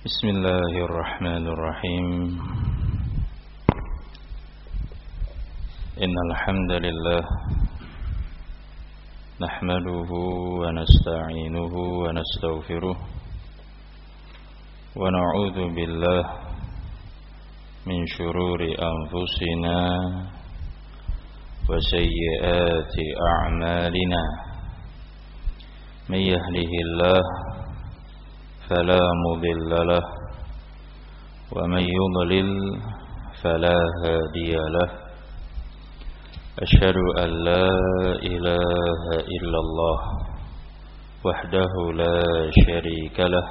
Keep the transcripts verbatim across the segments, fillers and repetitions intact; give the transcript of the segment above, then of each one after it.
Bismillahirrahmanirrahim. Innal hamdalillah nahmaduhu wa nasta'inuhu wa nastaghfiruh wa na'udzu billah min shururi anfusina wa sayyiati a'malina. May yahdihillah فلا مضل له ومن يضلل فلا هادي له أشهد أن لا إله إلا الله وحده لا شريك له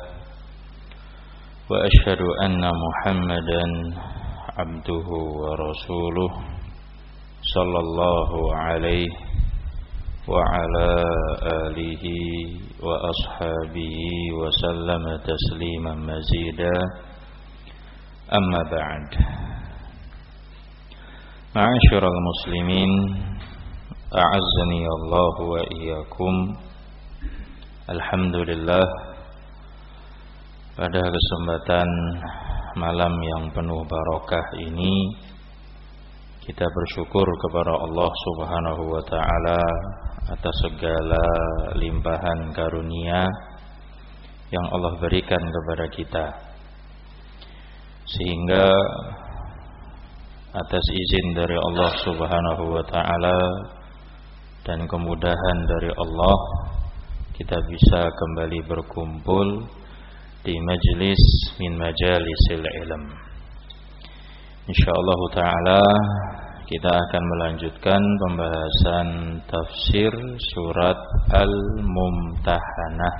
وأشهد أن محمدا عبده ورسوله صلى الله عليه وعلى آله وأصحابه وسلم تسليما مزيدا. أما بعد، معاشر المسلمين أعزني الله وإياكم. Alhamdulillah, pada kesempatan malam yang penuh barokah ini kita bersyukur kepada Allah Subhanahu wa taala atas segala limpahan karunia yang Allah berikan kepada kita, sehingga atas izin dari Allah Subhanahu wa taala dan kemudahan dari Allah kita bisa kembali berkumpul di majlis min majalisil ilm. Insyaallah taala kita akan melanjutkan pembahasan tafsir surat Al-Mumtahanah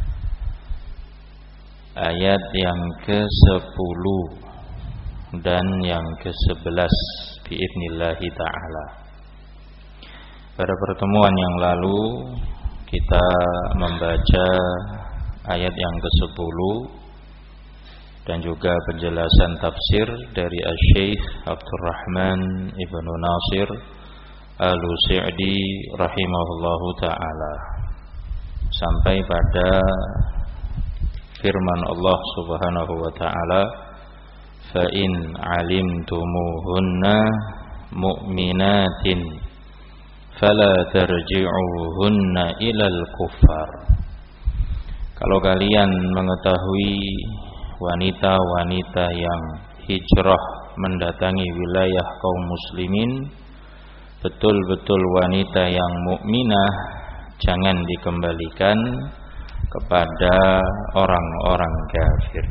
ayat yang kesepuluh dan yang kesebelas biidnillahi ta'ala. Pada pertemuan yang lalu kita membaca ayat yang kesepuluh dan juga penjelasan tafsir dari Asy-Syaikh Abdurrahman Ibnu Nasir Al-Sa'di rahimahullahu ta'ala sampai pada firman Allah Subhanahu wa ta'ala, fa in alimtumuhunna mu'minatin fala tarji'uhunna ilal kuffar. Kalau kalian mengetahui wanita-wanita yang hijrah mendatangi wilayah kaum muslimin, betul-betul wanita yang mukminah, jangan dikembalikan kepada orang-orang kafir.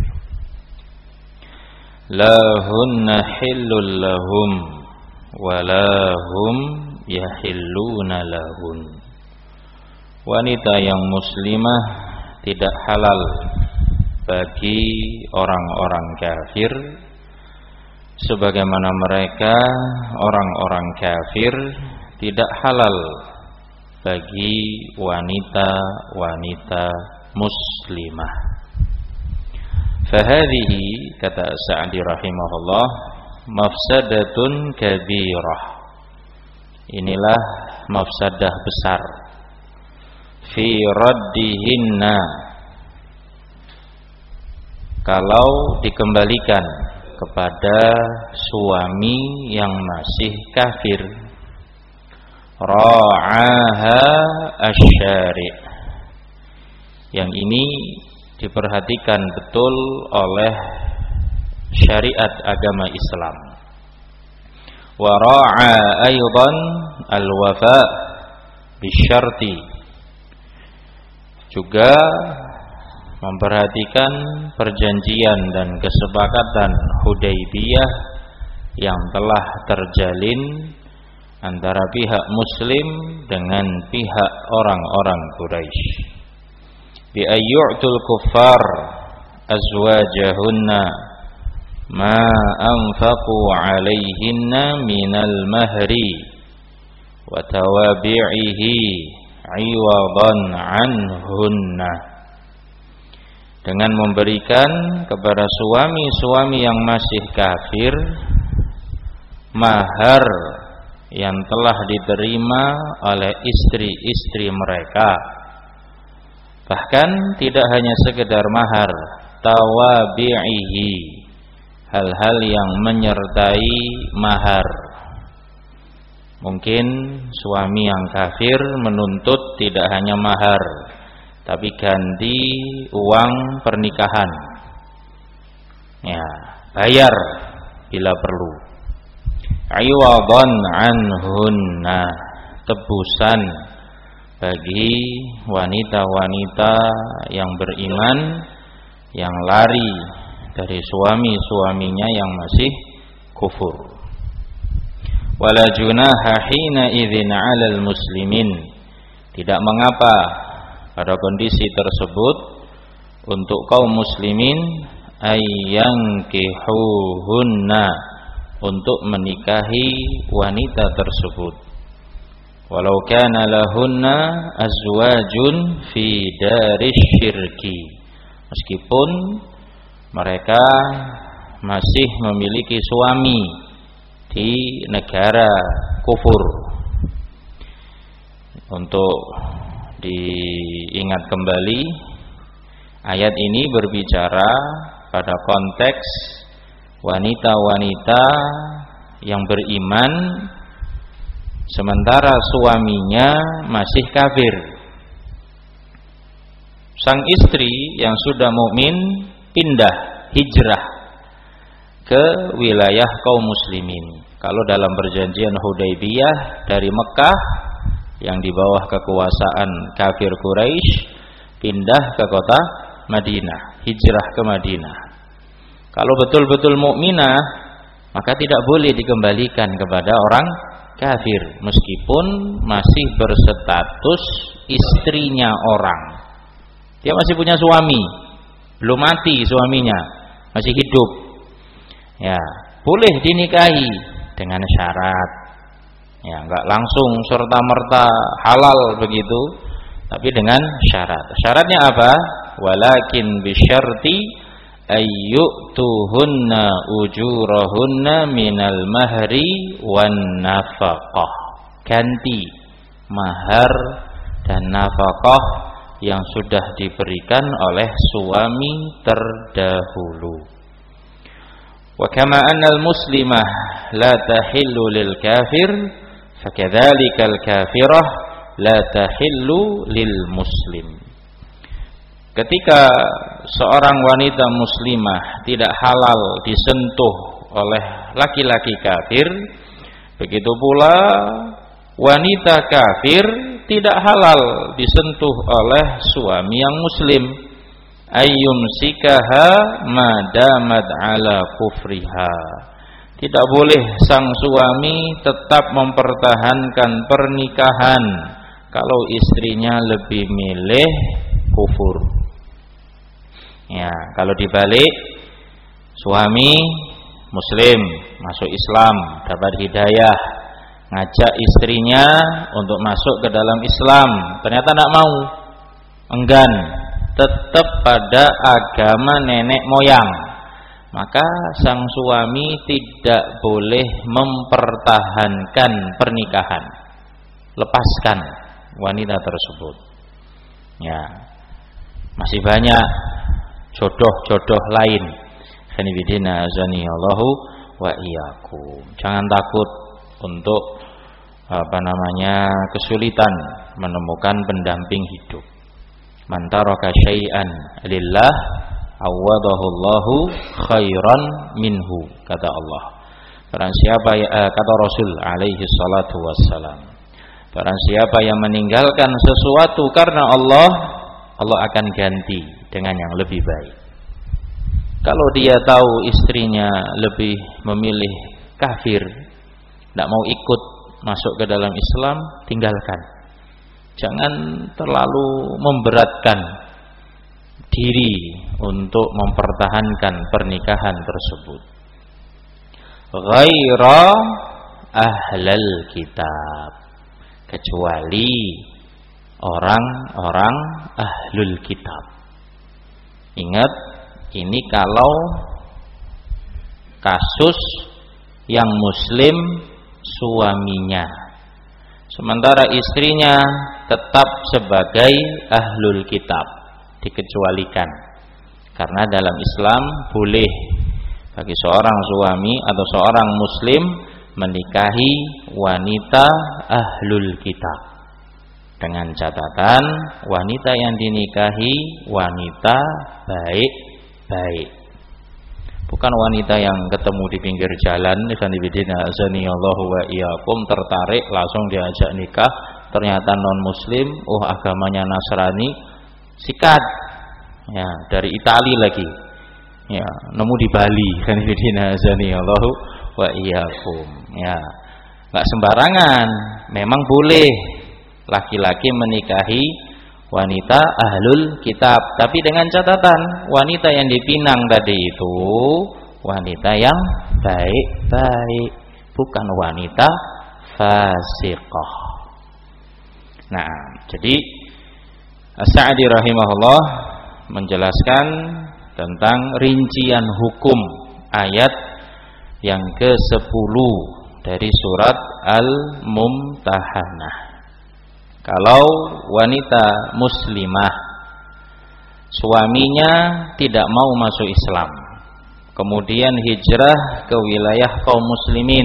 Lahunna hillul lahum walahum yahilluna lahun. Wanita yang muslimah tidak halal bagi orang-orang kafir, sebagaimana mereka orang-orang kafir tidak halal bagi wanita-wanita muslimah. Fahadhihi, kata Sa'di rahimahullah, mafsadatun kabirah. Inilah mafsadah besar fi raddihinna, kalau dikembalikan kepada suami yang masih kafir. Ra'aha asy-syari', yang ini diperhatikan betul oleh syariat agama Islam. Wa ra'a aidan al-wafa' bisyarti, juga memperhatikan perjanjian dan kesepakatan Hudaybiyah yang telah terjalin antara pihak muslim dengan pihak orang-orang Quraisy. Bi ayyu'tul kuffar azwajahunna ma anfaqu 'alaihinna minal mahri wa tawabi'ihi 'iwadan 'anhunna, dengan memberikan kepada suami-suami yang masih kafir mahar yang telah diterima oleh istri-istri mereka. Bahkan tidak hanya sekedar mahar, tawabi'ihi, hal-hal yang menyertai mahar. Mungkin suami yang kafir menuntut tidak hanya mahar, tapi ganti uang pernikahan. Ya, bayar bila perlu. Iwadan anhunna, tebusan bagi wanita-wanita yang beriman yang lari dari suami-suaminya yang masih kufur. Wala junaha hina idzin 'alal muslimin, tidak mengapa pada kondisi tersebut untuk kaum muslimin ayyankihuhunna, untuk menikahi wanita tersebut, walau kana lahunna azwajun fi daris syirki, meskipun mereka masih memiliki suami di negara kufur. Untuk diingat kembali, ayat ini berbicara pada konteks wanita-wanita yang beriman sementara suaminya masih kafir. Sang istri yang sudah mukmin pindah, hijrah ke wilayah kaum muslimin. Kalau dalam perjanjian Hudaybiyah dari Mekah yang di bawah kekuasaan kafir Quraisy pindah ke kota Madinah, hijrah ke Madinah. Kalau betul-betul mukminah, maka tidak boleh dikembalikan kepada orang kafir meskipun masih berstatus istrinya orang. Dia masih punya suami, belum mati suaminya, masih hidup. Ya, boleh dinikahi dengan syarat. Ya, enggak langsung serta-merta halal begitu, tapi dengan syarat. Syaratnya apa? Walakin bisyarti ayyutuhunna ujurahunna minal mahri wan nafaqah. Ganti mahar dan nafaqah yang sudah diberikan oleh suami terdahulu. Wa kama anna al-muslimah la tahillu lil kafir, fakadzalika al-kafirah la tahillu lil muslim. Ketika seorang wanita muslimah tidak halal disentuh oleh laki-laki kafir, begitu pula wanita kafir tidak halal disentuh oleh suami yang muslim. Ayyumsikaha madamat ala kufriha, tidak boleh sang suami tetap mempertahankan pernikahan kalau istrinya lebih milih kufur. Ya, kalau dibalik, suami muslim masuk Islam, dapat hidayah, ngajak istrinya untuk masuk ke dalam Islam, ternyata tidak mau, enggan, tetap pada agama nenek moyang, maka sang suami tidak boleh mempertahankan pernikahan, lepaskan wanita tersebut. Ya, masih banyak jodoh-jodoh lain. Khanibidina azani Allahu wa iyyakum. Jangan takut untuk apa namanya kesulitan menemukan pendamping hidup. Man taraka syai'an lillah awadahu Allahu khairan minhu, kata Allah. Barang siapa ya, eh, kata Rasul alaihi salatu wassalam, barang siapa yang meninggalkan sesuatu karena Allah, Allah akan ganti dengan yang lebih baik. Kalau dia tahu istrinya lebih memilih kafir, tidak mau ikut masuk ke dalam Islam, tinggalkan. Jangan terlalu memberatkan diri untuk mempertahankan pernikahan tersebut. Ghaira ahlal kitab, kecuali orang-orang ahlul kitab. Ingat, ini kalau kasus yang muslim suaminya, sementara istrinya tetap sebagai ahlul kitab, dikecualikan Karena dalam Islam boleh bagi seorang suami atau seorang muslim menikahi wanita ahlul kitab, dengan catatan wanita yang dinikahi wanita baik-baik, bukan wanita yang ketemu di pinggir jalan, Allahu wa iyyakum, tertarik langsung diajak nikah, ternyata non muslim, oh agamanya Nasrani, sikat ya, dari Itali lagi ya, nemu di Bali, kan Allahu wa iyyakum ya. Enggak sembarangan, memang boleh laki-laki menikahi wanita ahlul kitab, tapi dengan catatan wanita yang dipinang tadi itu wanita yang baik-baik, bukan wanita fasiqah. Nah, jadi As-Sa'di rahimahullah menjelaskan tentang rincian hukum ayat yang kesepuluh dari surat Al-Mumtahanah. Kalau wanita muslimah suaminya tidak mau masuk Islam, kemudian hijrah ke wilayah kaum muslimin,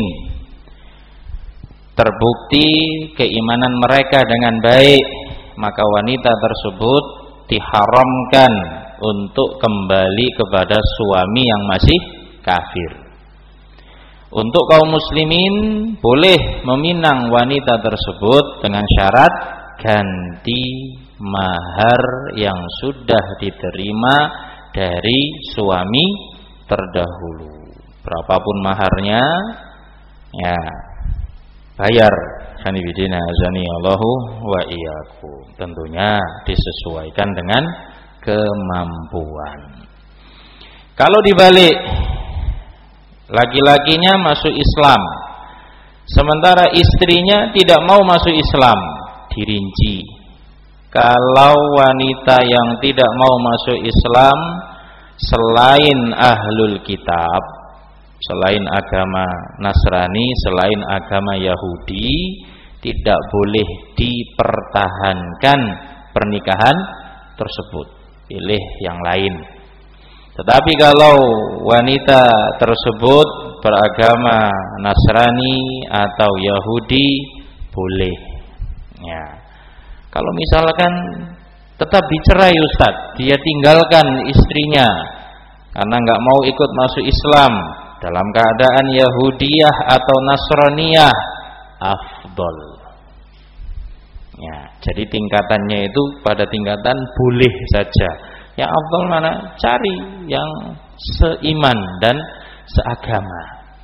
terbukti keimanan mereka dengan baik, maka wanita tersebut diharamkan untuk kembali kepada suami yang masih kafir. Untuk kaum muslimin boleh meminang wanita tersebut dengan syarat ganti mahar yang sudah diterima dari suami terdahulu. Berapapun maharnya ya bayar. Sanibidina azani Allahu wa iyyakum. Tentunya disesuaikan dengan kemampuan. Kalau dibalik, laki-lakinya masuk Islam, sementara istrinya tidak mau masuk Islam, dirinci. Kalau wanita yang tidak mau masuk Islam selain ahlul kitab, selain agama Nasrani, selain agama Yahudi, tidak boleh dipertahankan pernikahan tersebut, pilih yang lain. Tetapi kalau wanita tersebut beragama Nasrani atau Yahudi, boleh ya. Kalau misalkan tetap dicerai Ustadz, dia tinggalkan istrinya karena nggak mau ikut masuk Islam, dalam keadaan Yahudiyah atau Nasraniyah, afdol ya. Jadi tingkatannya itu pada tingkatan boleh saja. Yang afdol mana? Cari yang seiman dan seagama.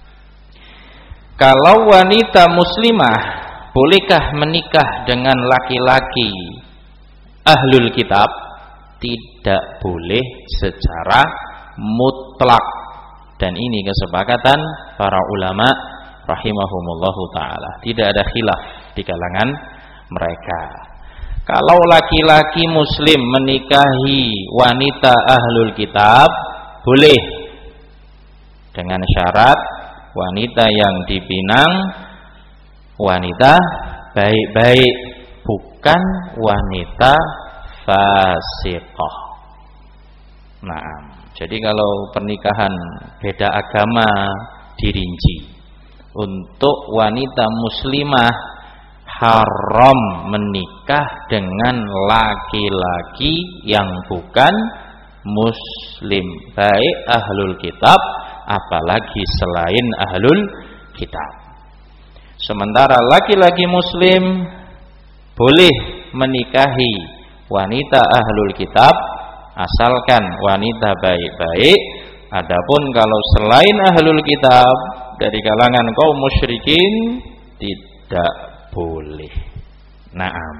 Kalau wanita muslimah, bolehkah menikah dengan laki-laki ahlul kitab? Tidak boleh secara mutlak. Dan ini kesepakatan para ulama rahimahumullahu ta'ala. Tidak ada khilaf di kalangan mereka. Kalau laki-laki muslim menikahi wanita ahlul kitab, boleh, dengan syarat wanita yang dipinang wanita baik-baik, bukan wanita fasiqah. Nah, jadi kalau pernikahan beda agama dirinci. Untuk wanita muslimah haram menikah dengan laki-laki yang bukan muslim, baik ahlul kitab apalagi selain ahlul kitab. Sementara laki-laki muslim boleh menikahi wanita ahlul kitab asalkan wanita baik-baik. Adapun kalau selain ahlul kitab dari kalangan kaum musyrikin, tidak boleh. Naam.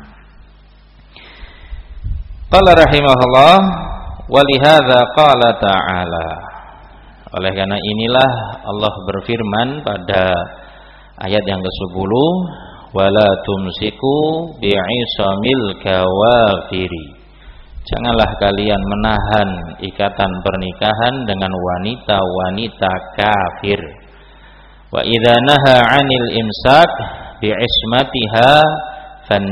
Qala rahimahullah, walihadza qala ta'ala. Oleh karena inilah Allah berfirman pada ayat yang kesepuluh, wala tumsiku bi'isamil kawafiri. Janganlah kalian menahan ikatan pernikahan dengan wanita-wanita kafir. Wa idza naha 'anil imsak bi'ismatiha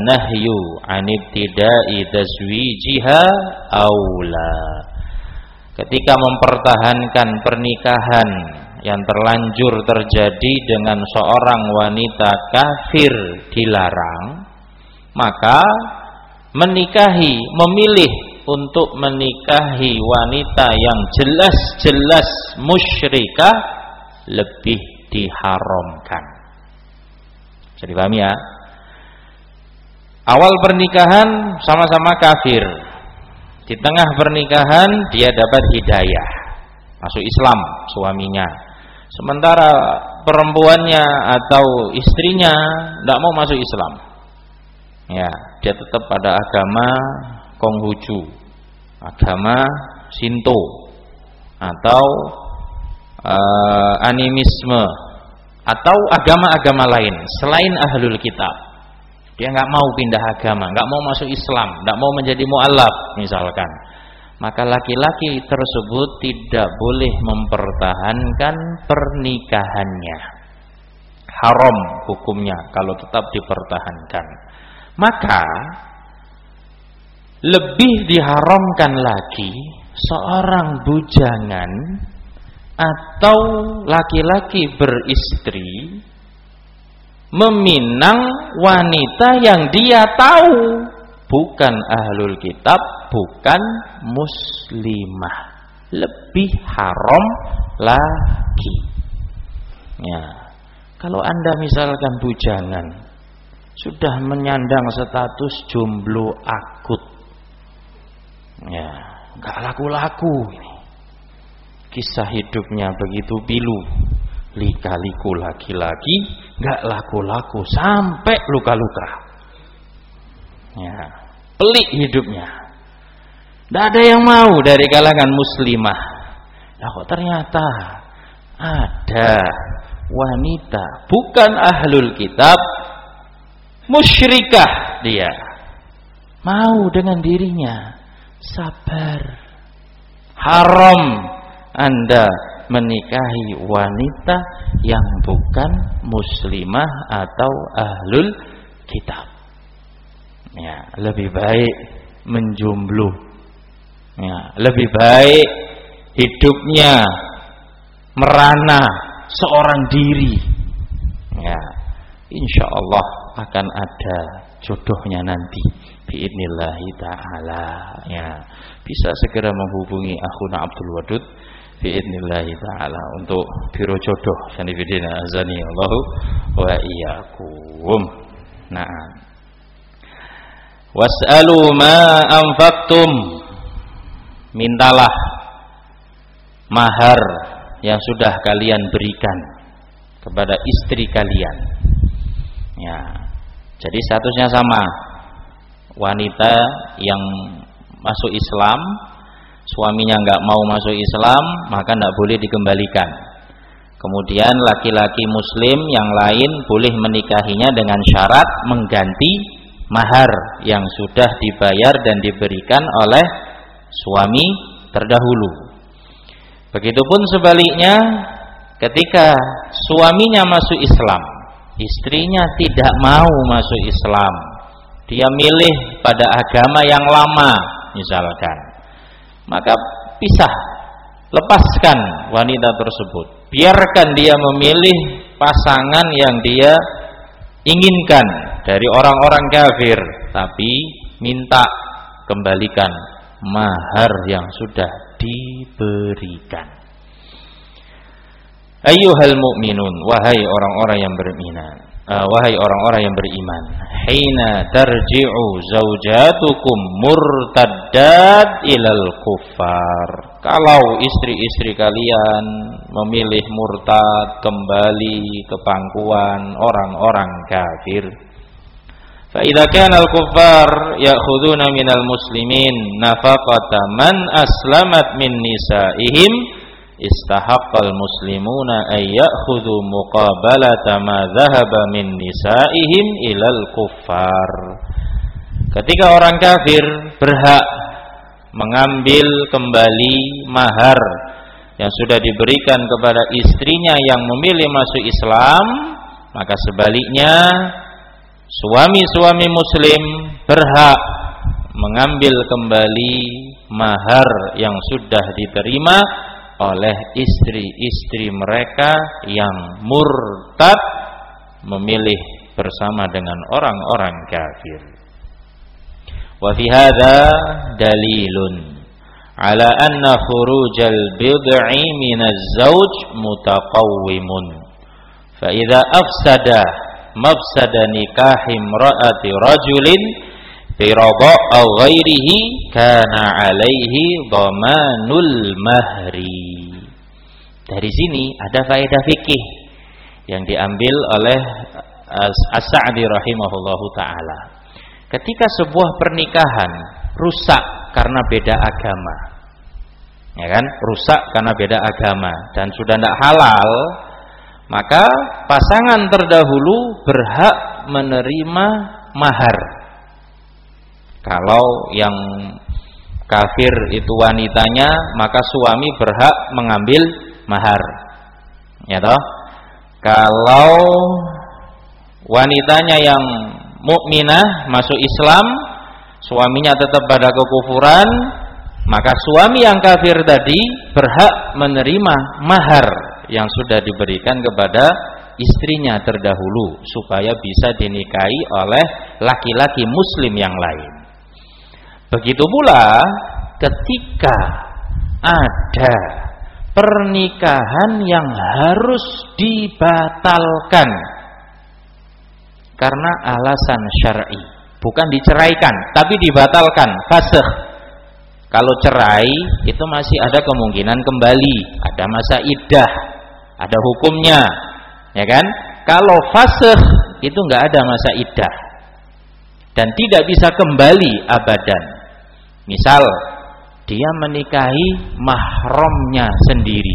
fannahyu 'anibtida'i tazwijiha aula. ketika mempertahankan pernikahan yang terlanjur terjadi dengan seorang wanita kafir dilarang, maka menikahi, memilih untuk menikahi wanita yang jelas-jelas musyrikah lebih diharamkan. Bisa dipahami ya? Awal pernikahan sama-sama kafir, di tengah pernikahan dia dapat hidayah, masuk Islam suaminya, sementara perempuannya atau istrinya tidak mau masuk Islam. Ya, dia tetap pada agama Konghucu, agama Shinto, atau uh, animisme, atau agama-agama lain selain ahlul kitab. Dia nggak mau pindah agama, nggak mau masuk Islam, nggak mau menjadi mu'allaf misalkan. Maka laki-laki tersebut tidak boleh mempertahankan pernikahannya. Haram hukumnya kalau tetap dipertahankan. Maka lebih diharamkan lagi seorang bujangan atau laki-laki beristri meminang wanita yang dia tahu bukan ahlul kitab, bukan muslimah. Lebih haram lagi. Ya, kalau Anda misalkan bujangan sudah menyandang status jomblo akut, ya, nggak laku-laku ini. Kisah hidupnya begitu pilu, lika-liku laki-laki, nggak laku-laku sampai luka-luka. Ya, pelik hidupnya. Tidak ada yang mau dari kalangan muslimah. Ya kok ternyata ada wanita bukan ahlul kitab, musyrikah dia, mau dengan dirinya. Sabar. Haram Anda menikahi wanita yang bukan muslimah atau ahlul kitab. Ya, lebih baik menjomblo. Ya, lebih baik hidupnya merana seorang diri. Ya, insya Allah akan ada jodohnya nanti biidnillahi ta'ala. Ya, bisa segera menghubungi akhuna Abdul Wadud biidnillahi ta'ala untuk biro jodoh. Sanifidina azani Allahu wa iyyakum. Nah, was'alu ma anfaqtum, mintalah mahar yang sudah kalian berikan kepada istri kalian. Ya, jadi statusnya sama. Wanita yang masuk Islam, suaminya nggak mau masuk Islam, maka nggak boleh dikembalikan. Kemudian laki-laki muslim yang lain boleh menikahinya dengan syarat mengganti mahar yang sudah dibayar dan diberikan oleh suami terdahulu. Begitupun sebaliknya, ketika suaminya masuk Islam, istrinya tidak mau masuk Islam, dia milih pada agama yang lama misalkan, maka pisah, lepaskan wanita tersebut, biarkan dia memilih pasangan yang dia inginkan dari orang-orang kafir, tapi minta kembalikan mahar yang sudah diberikan. Ayyuhal mu'minun, wahai orang-orang yang beriman, uh, wahai orang-orang yang beriman, hina tarji'u zaujatukum murtaddat ilal kuffar. Kalau istri-istri kalian memilih murtad, kembali ke pangkuan orang-orang kafir, fa idza kana al-kuffar ya'khuduna minal muslimin nafaqata man aslamat min nisaihim, istahaqqal muslimuna ay ya'khudhu muqabalata ma dhahaba min nisaihim ilal kuffar. Ketika orang kafir berhak mengambil kembali mahar yang sudah diberikan kepada istrinya yang memilih masuk Islam, maka sebaliknya suami-suami muslim berhak mengambil kembali mahar yang sudah diterima oleh istri-istri mereka yang murtad memilih bersama dengan orang-orang kafir. Wa fi hadza dalilun ala anna khurujal bid'i minaz zawj mutaqawwimun. Fa idza afsada mafsada nikahi imra'ati rajulin bi radha aw ghairihi kana 'alaihi dhamanul mahri. Dari sini ada faedah fikih yang diambil oleh As-Sa'di rahimahullahu taala. Ketika sebuah pernikahan rusak karena beda agama, ya kan? Rusak karena beda agama dan sudah tidak halal, maka pasangan terdahulu berhak menerima mahar. Kalau yang kafir itu wanitanya, maka suami berhak mengambil mahar. Ya toh? Kalau wanitanya yang mukminah masuk Islam, suaminya tetap pada kekufuran, maka suami yang kafir tadi berhak menerima mahar yang sudah diberikan kepada istrinya terdahulu supaya bisa dinikahi oleh laki-laki muslim yang lain. Begitu pula ketika ada pernikahan yang harus dibatalkan karena alasan syar'i, bukan diceraikan tapi dibatalkan, fasakh. Kalau cerai itu masih ada kemungkinan kembali, ada masa iddah, ada hukumnya, ya kan? Kalau fasakh itu enggak ada masa iddah dan tidak bisa kembali abadan. Misal dia menikahi mahramnya sendiri,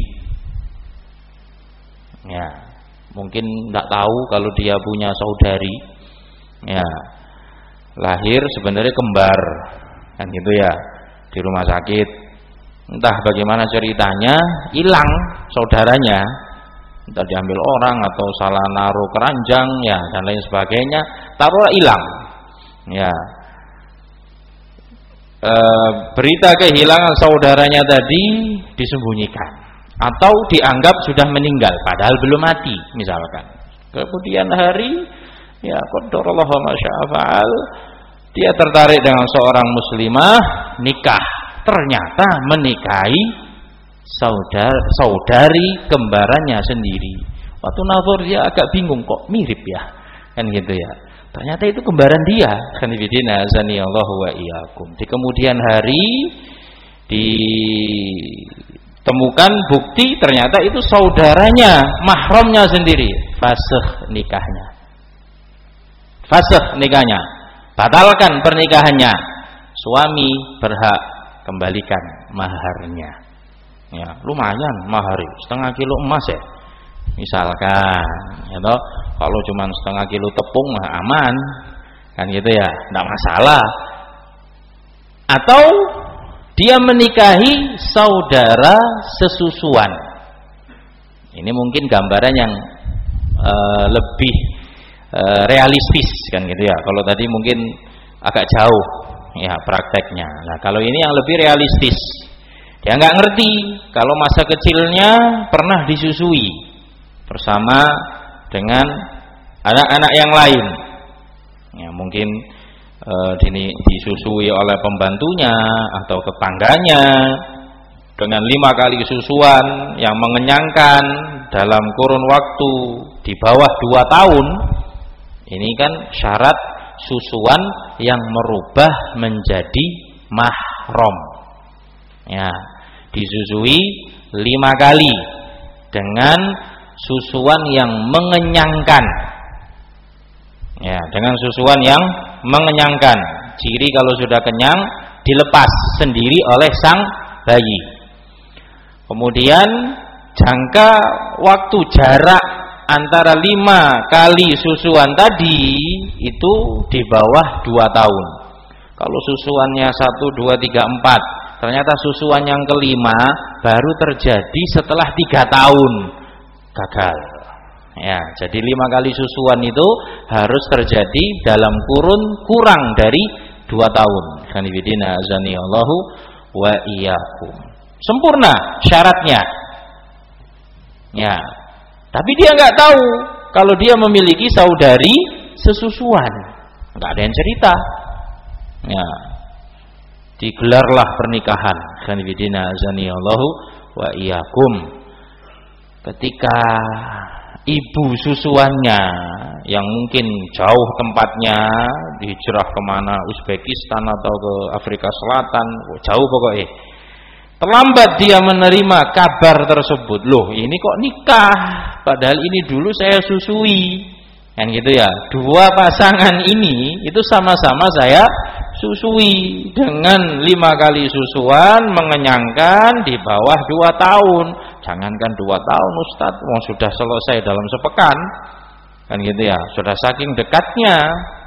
ya mungkin tidak tahu kalau dia punya saudari, ya lahir sebenarnya kembar, kan gitu ya, di rumah sakit entah bagaimana ceritanya hilang saudaranya, entah diambil orang atau salah naruh keranjang ya dan lain sebagainya, taruhlah hilang, ya. E, berita kehilangan saudaranya tadi disembunyikan atau dianggap sudah meninggal padahal belum mati misalkan. Kemudian hari ya qadarullah ma syaa fa'al, dia tertarik dengan seorang muslimah, nikah, ternyata menikahi saudara, saudari kembarannya sendiri. Waktu nazar dia agak bingung, kok mirip ya, kan gitu ya. Ternyata itu kembaran dia. Kanibidina azanillahu wa iyyakum. Di kemudian hari ditemukan bukti ternyata itu saudaranya, mahramnya sendiri. Fasakh nikahnya. Fasakh nikahnya. Batalkan pernikahannya. Suami berhak kembalikan maharnya. Ya, lumayan mahar, setengah kilo emas ya. Misalkan, ya toh, kalau cuma setengah kilo tepung mah aman, kan gitu ya, tidak masalah. Atau dia menikahi saudara sesusuan. Ini mungkin gambaran yang uh, lebih uh, realistis, kan gitu ya. Kalau tadi mungkin agak jauh, ya prakteknya. Nah, kalau ini yang lebih realistis, dia nggak ngerti kalau masa kecilnya pernah disusui bersama dengan anak-anak yang lain, ya mungkin e, dini, disusui oleh pembantunya atau tetangganya dengan lima kali susuan yang mengenyangkan dalam kurun waktu di bawah dua tahun. Ini kan syarat susuan yang merubah menjadi mahram, ya disusui lima kali dengan susuan yang mengenyangkan, ya dengan susuan yang mengenyangkan. Ciri kalau sudah kenyang dilepas sendiri oleh sang bayi. Kemudian jangka waktu jarak antara lima kali susuan tadi itu di bawah dua tahun. Kalau susuannya satu, dua, tiga, empat, ternyata susuan yang kelima baru terjadi setelah tiga tahun. Gagal, ya. Jadi lima kali susuan itu harus terjadi dalam kurun kurang dari dua tahun. Kanibidina azani Allahu wa iyyakum. Sempurna syaratnya. Ya. Tapi dia nggak tahu kalau dia memiliki saudari sesusuan. Nggak ada yang cerita. Ya. Digelarlah pernikahan. Khanifidina azanillahu wa iyyakum. Ketika ibu susuannya yang mungkin jauh tempatnya, dihijrah kemana, Uzbekistan atau ke Afrika Selatan, jauh pokoknya, terlambat dia menerima kabar tersebut. Loh, ini kok nikah, padahal ini dulu saya susui, kan gitu ya. Dua pasangan ini itu sama-sama saya susui dengan lima kali susuan, mengenyangkan di bawah dua tahun. Jangankan dua tahun Ustadz, mau sudah selesai dalam sepekan, kan gitu ya. Sudah saking dekatnya.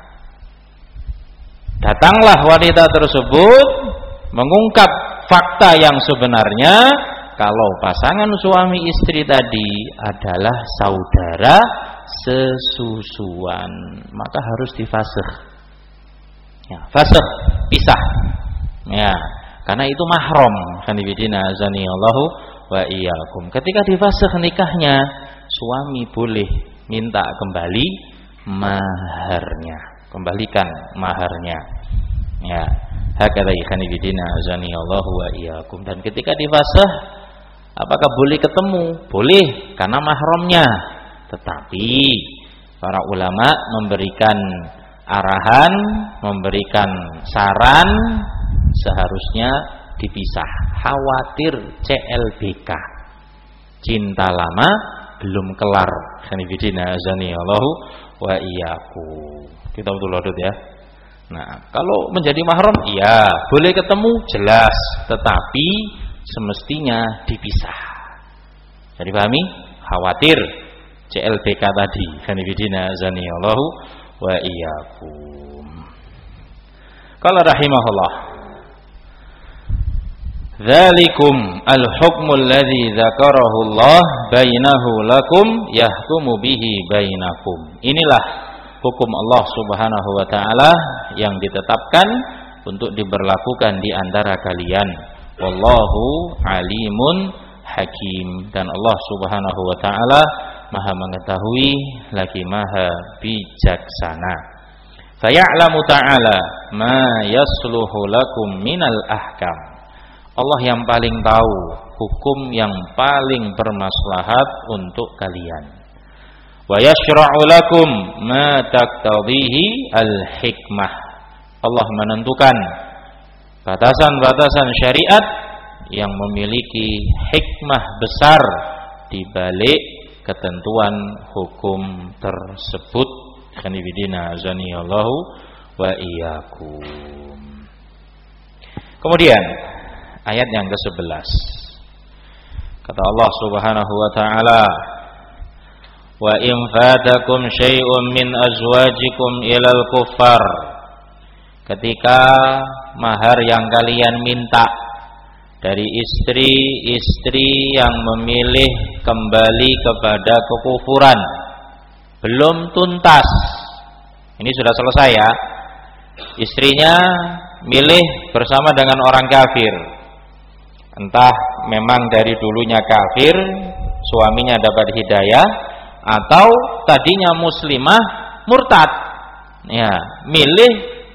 Datanglah wanita tersebut mengungkap fakta yang sebenarnya, kalau pasangan suami istri tadi adalah saudara sesusuan, maka harus difasakh. Ya, fasakh, pisah. Ya, karena itu mahram. Khanifidina azanillahu wa iyyakum. Ketika difasakh nikahnya, suami boleh minta kembali maharnya, kembalikan maharnya. Ya, hakadha khanifidina azanillahu wa iyyakum. Dan ketika difasakh, apakah boleh ketemu? Boleh, karena mahramnya. Tetapi para ulama memberikan arahan, memberikan saran, seharusnya dipisah. Khawatir C L B K, cinta lama belum kelar. Khanifidina azanillahu wa iyyakum. Kita betul betul ya. Nah, kalau menjadi mahram, iya boleh ketemu, jelas, tetapi semestinya dipisah. Jadi pahami? Khawatir C L B K tadi. Khanifidina azanillahu wa iyyakum. Qala rahimahullah, dzalikum al-hukmu alladzi dzakarahu Allah bainahu lakum yahkumu bihi bainakum. Inilah hukum Allah Subhanahu wa taala yang ditetapkan untuk diberlakukan di antara kalian. Wallahu alimun hakim. Dan Allah Subhanahu wa taala Maha mengetahui lagi Maha bijaksana. Faya'lamu ta'ala ma yasluhu lakum minal ahkam. Allah yang paling tahu hukum yang paling bermaslahat untuk kalian. Wa yashra'u lakum ma taqtadhihi al-hikmah. Allah menentukan batasan-batasan syariat yang memiliki hikmah besar di balik ketentuan hukum tersebut. Khanifidina azanillahu wa iyyakum. Kemudian ayat yang kesebelas, kata Allah Subhanahu wa taala, wa in fatakum syai'un min azwajikum ilal kuffar. Ketika mahar yang kalian minta dari istri-istri yang memilih kembali kepada kekufuran belum tuntas, ini sudah selesai ya, istrinya milih bersama dengan orang kafir, entah memang dari dulunya kafir, suaminya dapat hidayah, atau tadinya muslimah murtad, ya, milih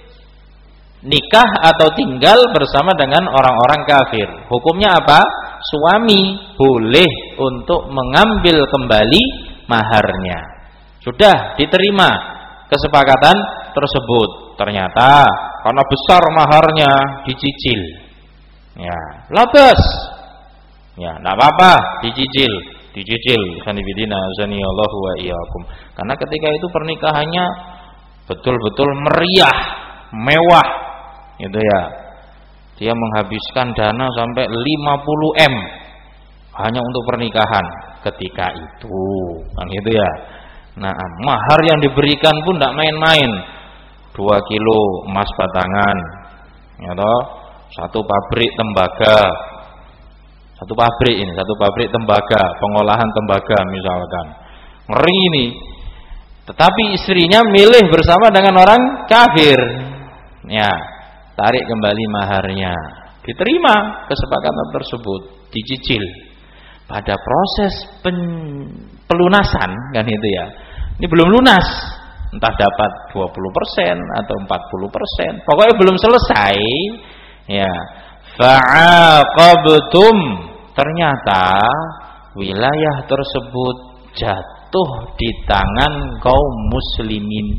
nikah atau tinggal bersama dengan orang-orang kafir. Hukumnya apa? Suami boleh untuk mengambil kembali maharnya. Sudah diterima kesepakatan tersebut, ternyata karena besar maharnya dicicil, ya labas, ya tidak apa-apa, dicicil, dicicil. Khanifidina azanillahu wa iyyakum. Karena ketika itu pernikahannya betul-betul meriah, mewah, gitu ya. Dia menghabiskan dana sampai lima puluh M hanya untuk pernikahan ketika itu, kan gitu ya. Nah, mahar yang diberikan pun tidak main-main. Dua kilo emas batangan, ya toh, satu pabrik tembaga, satu pabrik ini, satu pabrik tembaga, pengolahan tembaga misalkan, ngeri ini. Tetapi istrinya milih bersama dengan orang kafir, ya, tarik kembali maharnya, diterima kesepakatan tersebut, dicicil. Pada proses pen, pelunasan kan itu ya. Ini belum lunas. Entah dapat dua puluh persen atau empat puluh persen. Pokoknya belum selesai. Ya. Fa'aqabtum, ternyata wilayah tersebut jatuh di tangan kaum muslimin.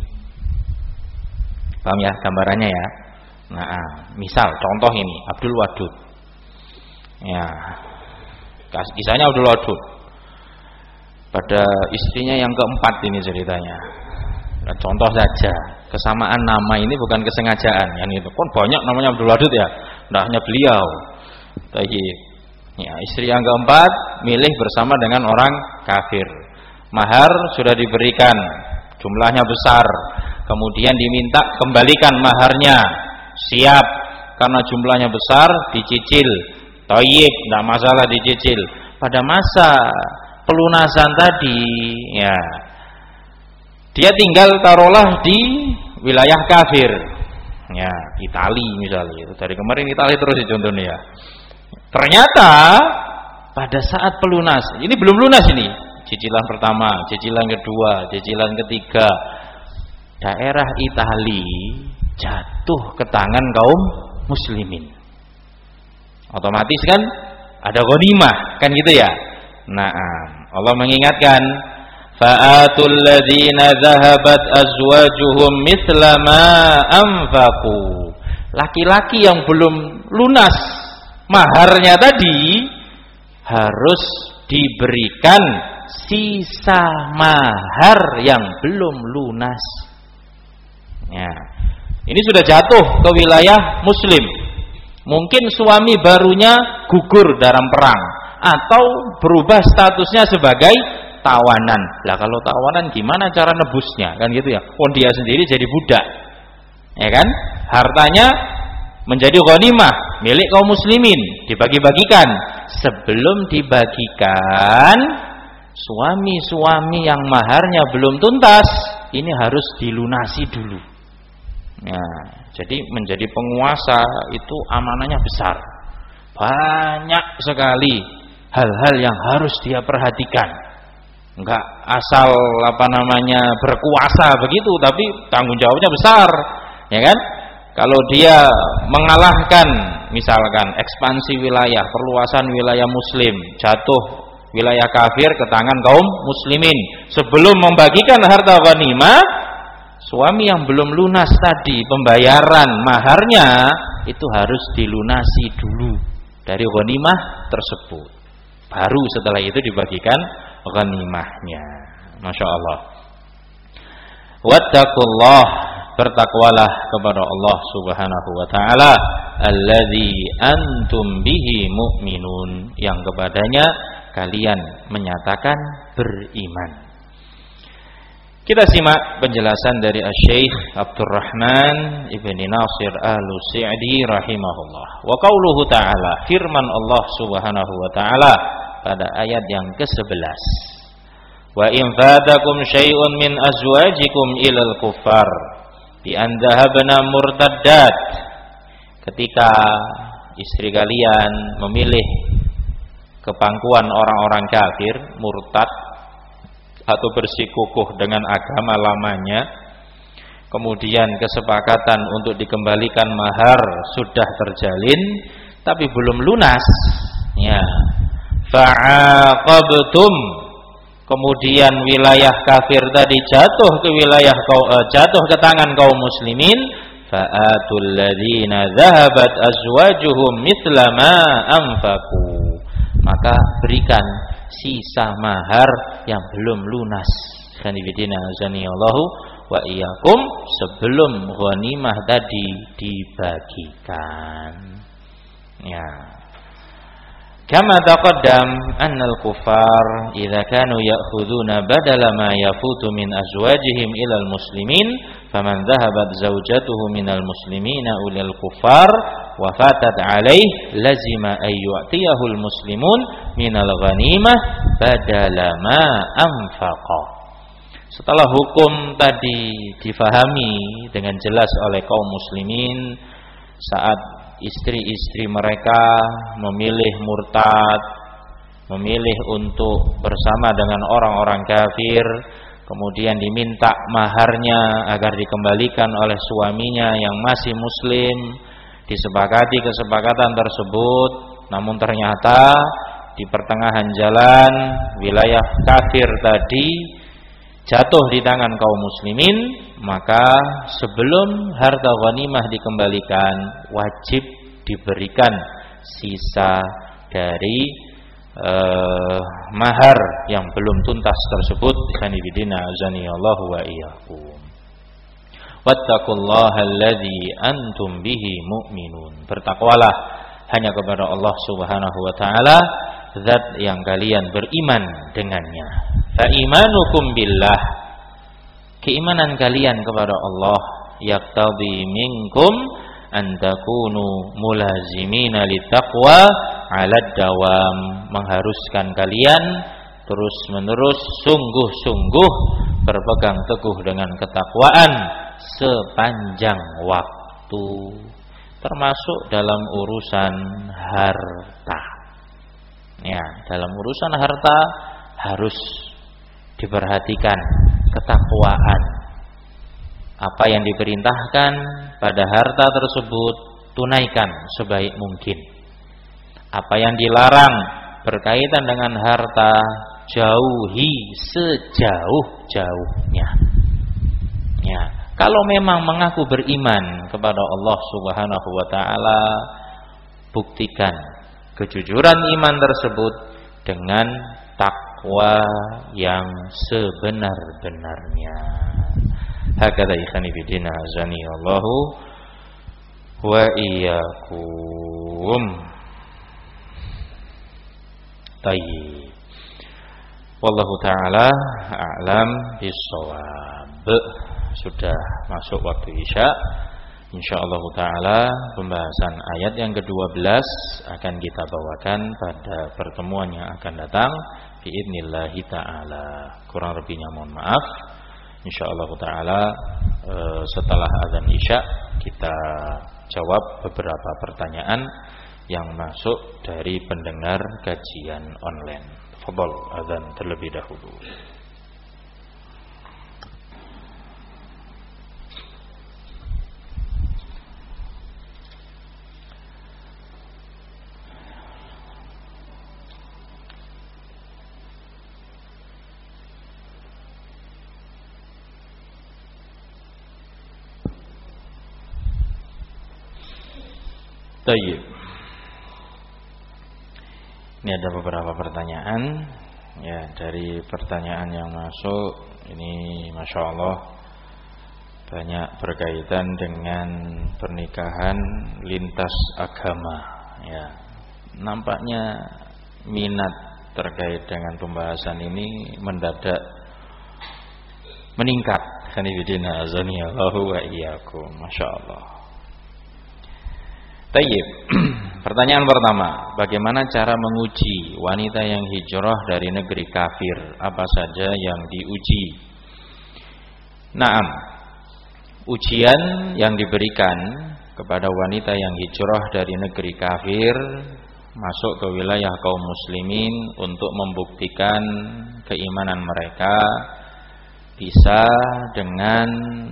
Paham ya gambarannya ya? Nah, misal contoh ini Abdul Wadud. Ya. Kisahnya Abdul Wadud. Pada istrinya yang keempat ini ceritanya. Dan contoh saja, kesamaan nama ini bukan kesengajaan, yang itu. Kan banyak namanya Abdul Wadud ya. Tidak hanya beliau. Tapi ya, istri yang keempat milih bersama dengan orang kafir. Mahar sudah diberikan, jumlahnya besar. Kemudian diminta kembalikan maharnya. Siap, karena jumlahnya besar, dicicil. Thayyib, tidak masalah dicicil. Pada masa pelunasan tadi, ya, dia tinggal taruhlah di wilayah kafir. Ya, Itali misalnya. Itu dari kemarin Itali terus contohnya ya. Ternyata pada saat pelunas, ini belum lunas ini. Cicilan pertama, cicilan kedua, cicilan ketiga. Daerah Itali jatuh ke tangan kaum muslimin. Otomatis kan ada ghanimah, kan gitu ya. Nah, Allah mengingatkan, fa'atul ladzina dhahabat azwajuhum mithla ma anfaqu. Laki-laki yang belum lunas maharnya tadi harus diberikan sisa mahar yang belum lunas. Ya. Ini sudah jatuh ke wilayah muslim. Mungkin suami barunya gugur dalam perang atau berubah statusnya sebagai tawanan. Lah kalau tawanan gimana cara nebusnya? Kan gitu ya. Oh, dia sendiri jadi budak. Ya kan? Hartanya menjadi ghanimah milik kaum muslimin, dibagi-bagikan. Sebelum dibagikan, suami-suami yang maharnya belum tuntas ini harus dilunasi dulu. Ya, jadi menjadi penguasa itu amanahnya besar. Banyak sekali hal-hal yang harus dia perhatikan. Enggak asal apa namanya berkuasa begitu, tapi tanggung jawabnya besar, ya kan? Kalau dia mengalahkan misalkan ekspansi wilayah, perluasan wilayah muslim, jatuh wilayah kafir ke tangan kaum muslimin, sebelum membagikan harta ghanimah, suami yang belum lunas tadi pembayaran maharnya itu harus dilunasi dulu dari ghanimah tersebut. Baru setelah itu dibagikan ghanimahnya. Masya Allah. Wattaqullah, bertakwalah kepada Allah Subhanahu wa taala, alladzi antum bihi mu'minun, yang kepadanya kalian menyatakan beriman. Kita simak penjelasan dari Asy-Syaikh Abdurrahman Ibni Nasir Al-Sa'di rahimahullah. Wa qauluhu ta'ala, firman Allah Subhanahu wa taala pada ayat yang kesebelas. Wa in fatakum syai'un min azwajikum ilal kuffar bi an dhahabna murtaddat. Ketika istri kalian memilih kepangkuan orang-orang kafir, murtad atau bersikukuh dengan agama lamanya, kemudian kesepakatan untuk dikembalikan mahar sudah terjalin tapi belum lunas, ya, fa'aqabtum, kemudian wilayah kafir tadi jatuh ke wilayah jatuh ke tangan kaum muslimin, fa'atul ladzina dhahabat azwajuhum mithla ma anfaqu, maka berikan sisa mahar yang belum lunas. Khanifidina azanillahu wa iyyakum, sebelum ghanimah tadi dibagikan. Ya. Kama taqaddam anna al-kuffar idza kanu ya'khuduna badala ma yafutu min azwajihim ila al-muslimin, faman dhahabat zawjatuhu min al-muslimina ila al-kuffar wa fatat alaih lazima ay yu'tiyahu al-muslimun min al-ghanimah badala ma anfaqa. Setelah hukum tadi difahami dengan jelas oleh kaum muslimin saat istri-istri mereka memilih murtad, memilih untuk bersama dengan orang-orang kafir, kemudian diminta maharnya agar dikembalikan oleh suaminya yang masih muslim, disepakati kesepakatan tersebut, namun ternyata di pertengahan jalan wilayah kafir tadi jatuh di tangan kaum muslimin, maka sebelum harta ghanimah dikembalikan wajib diberikan sisa dari uh, mahar yang belum tuntas tersebut. Khanibidina azanillahu wa iyyakum. Wattaqullaha alladzi antum bihi mu'minun. Bertakwalah hanya kepada Allah Subhanahu wa taala, zat yang kalian beriman dengannya. Fa imanukum billah, keimanan kalian kepada Allah, yaqtadi minkum an takunu mulazimina littaqwa 'ala dawam, mengharuskan kalian terus-menerus sungguh-sungguh berpegang teguh dengan ketakwaan sepanjang waktu, termasuk dalam urusan harta. Ya, dalam urusan harta harus diperhatikan ketakwaan. Apa yang diperintahkan pada harta tersebut tunaikan sebaik mungkin. Apa yang dilarang berkaitan dengan harta jauhi sejauh-jauhnya. Ya, kalau memang mengaku beriman kepada Allah Subhanahu wa taala, buktikan kejujuran iman tersebut dengan takwa yang sebenar-benarnya. Hakadha ikhani bidina azani Allahu wa iyyakum. Tayyib. Wallahu taala a'lam bissawab. Sudah masuk waktu Isya. Insyaallah taala pembahasan ayat yang kedua belas akan kita bawakan pada pertemuan yang akan datang biidznillah taala. Kurang lebihnya mohon maaf. Insyaallah taala setelah azan Isya kita jawab beberapa pertanyaan yang masuk dari pendengar kajian online. Fadhol azan terlebih dahulu. Tayyib. Ini ada beberapa pertanyaan. Ya, dari pertanyaan yang masuk ini Masya Allah banyak berkaitan dengan pernikahan lintas agama. Ya, nampaknya minat terkait dengan pembahasan ini mendadak meningkat. Kanibidina azanillahu wa iyyakum. Masya Allah. Tayyib. Pertanyaan pertama, bagaimana cara menguji wanita yang hijrah dari negeri kafir? Apa saja yang diuji? Naam, ujian yang diberikan kepada wanita yang hijrah dari negeri kafir masuk ke wilayah kaum muslimin untuk membuktikan keimanan mereka bisa dengan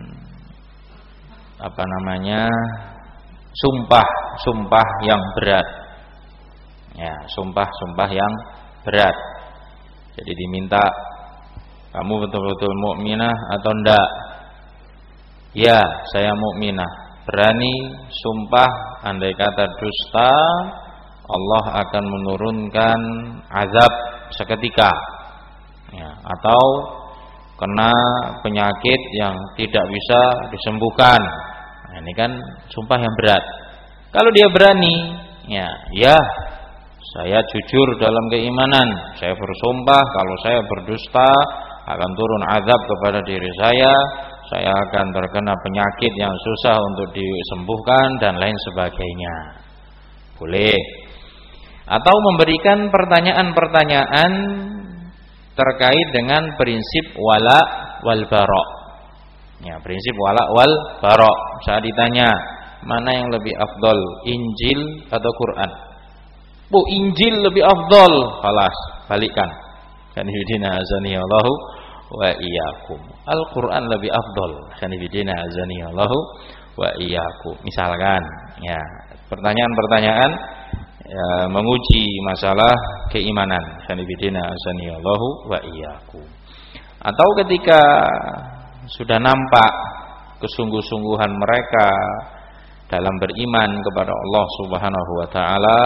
apa namanya? Sumpah, sumpah yang berat. Ya, sumpah-sumpah yang berat. Jadi diminta, kamu betul-betul mukminah atau enggak? Ya, saya mukminah. Berani sumpah, andai kata dusta, Allah akan menurunkan azab seketika. Ya, atau kena penyakit yang tidak bisa disembuhkan. Nah, ini kan sumpah yang berat. Kalau dia berani, ya, ya, saya jujur dalam keimanan. Saya bersumpah kalau saya berdusta akan turun azab kepada diri saya. Saya akan terkena penyakit yang susah untuk disembuhkan dan lain sebagainya. Boleh. Atau memberikan pertanyaan-pertanyaan terkait dengan prinsip wala wal bara'. Ya, prinsip wala wal bara'. Saat ditanya, mana yang lebih afdol, Injil atau Quran? Oh, Injil lebih afdol. Falas, balikkan. Kan hidina azani Allahu wa iyyakum. Al-Quran lebih afdol. Kan hidina azani Allahu wa iyyakum. Misalkan, ya, pertanyaan-pertanyaan ya, menguji masalah keimanan. Kan hidina azani Allahu wa iyyakum. Atau ketika sudah nampak kesungguh-sungguhan mereka dalam beriman kepada Allah Subhanahu wa taala,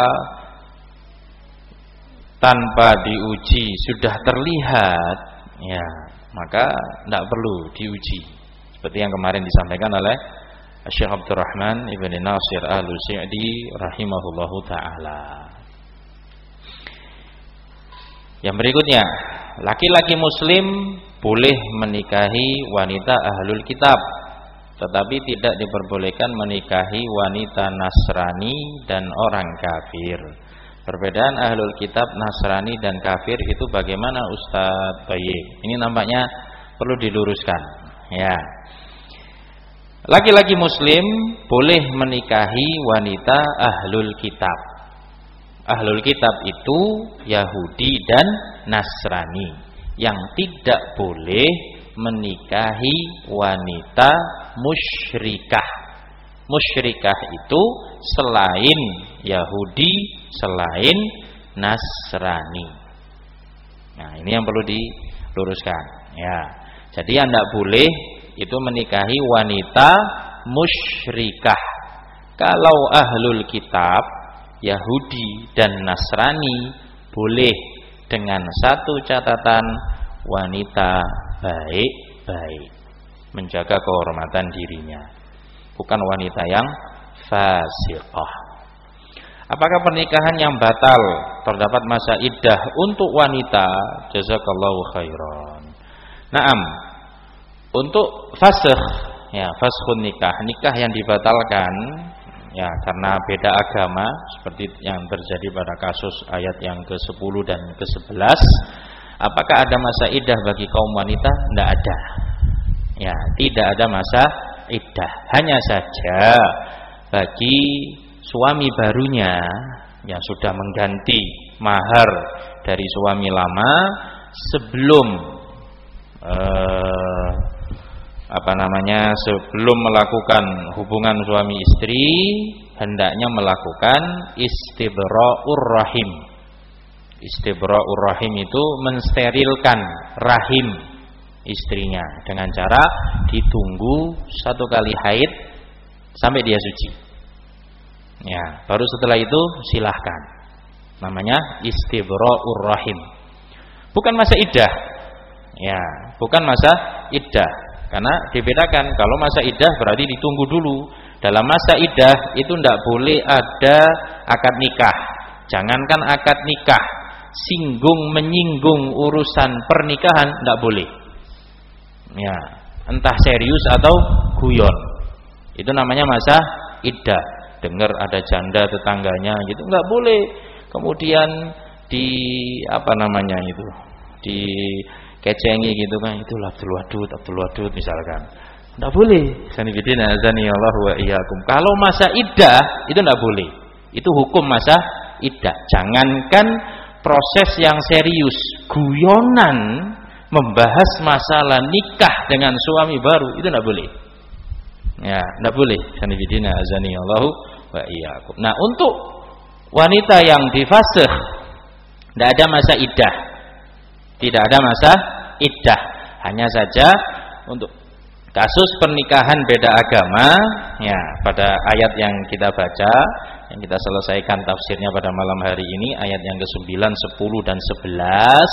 tanpa diuji sudah terlihat, ya, maka tidak perlu diuji. Seperti yang kemarin disampaikan oleh Syekh Abdurrahman Ibn Nasir Al-Sa'di rahimahullahu taala. Yang berikutnya, laki-laki muslim boleh menikahi wanita ahlul kitab, tetapi tidak diperbolehkan menikahi wanita Nasrani dan orang kafir. Perbedaan ahlul kitab, Nasrani dan kafir itu bagaimana Ustaz? Baik, ini nampaknya perlu diluruskan, ya. Laki-laki muslim boleh menikahi wanita ahlul kitab. Ahlul kitab itu Yahudi dan Nasrani. Yang tidak boleh menikahi wanita musyrikah. Musyrikah itu selain Yahudi, selain Nasrani. Nah, ini yang perlu diluruskan, ya. Jadi yang tidak boleh itu menikahi wanita musyrikah. Kalau ahlul kitab, Yahudi dan Nasrani boleh, dengan satu catatan, wanita baik-baik, menjaga kehormatan dirinya, bukan wanita yang fasiqah. Apakah pernikahan yang batal terdapat masa iddah untuk wanita? Jazakallahu khairan. Naam. Untuk fasakh, ya, faskhun nikah, nikah yang dibatalkan, ya, karena beda agama, seperti yang terjadi pada kasus ayat yang ke sepuluh dan ke sebelas. Apakah ada masa iddah bagi kaum wanita? Tidak ada. Ya, tidak ada masa iddah. Hanya saja bagi suami barunya yang sudah mengganti mahar dari suami lama, sebelum eh, apa namanya sebelum melakukan hubungan suami istri, hendaknya melakukan istibra'ur rahim. Istibra'ur rahim itu mensterilkan rahim istrinya dengan cara ditunggu satu kali haid sampai dia suci. Ya, baru setelah itu silahkan. Namanya istibra'ur rahim. Bukan masa iddah. Ya, bukan masa iddah. Karena dibedakan, kalau masa iddah berarti ditunggu dulu. Dalam masa iddah itu tidak boleh ada akad nikah. Jangankan akad nikah, singgung menyinggung urusan pernikahan tidak boleh. Ya, entah serius atau guyon. Itu namanya masa iddah. Dengar ada janda tetangganya gitu, nggak boleh. Kemudian di apa namanya itu, di kecengi gitu kan, itulah Abdul Wadud, Abdul Wadud misalkan. Tidak boleh. Sanibidina azani Allah wa iyyakum. Kalau masa iddah itu tidak boleh. Itu hukum masa iddah. Jangankan proses yang serius, guyonan membahas masalah nikah dengan suami baru itu tidak boleh. Ya, tidak boleh. Sanibidina azani Allah wa iyyakum. Nah, untuk wanita yang difasakh tidak ada masa iddah. Tidak ada masa iddah. Hanya saja untuk kasus pernikahan beda agama, ya, pada ayat yang kita baca, yang kita selesaikan tafsirnya pada malam hari ini, ayat yang ke sembilan, sepuluh dan sebelas.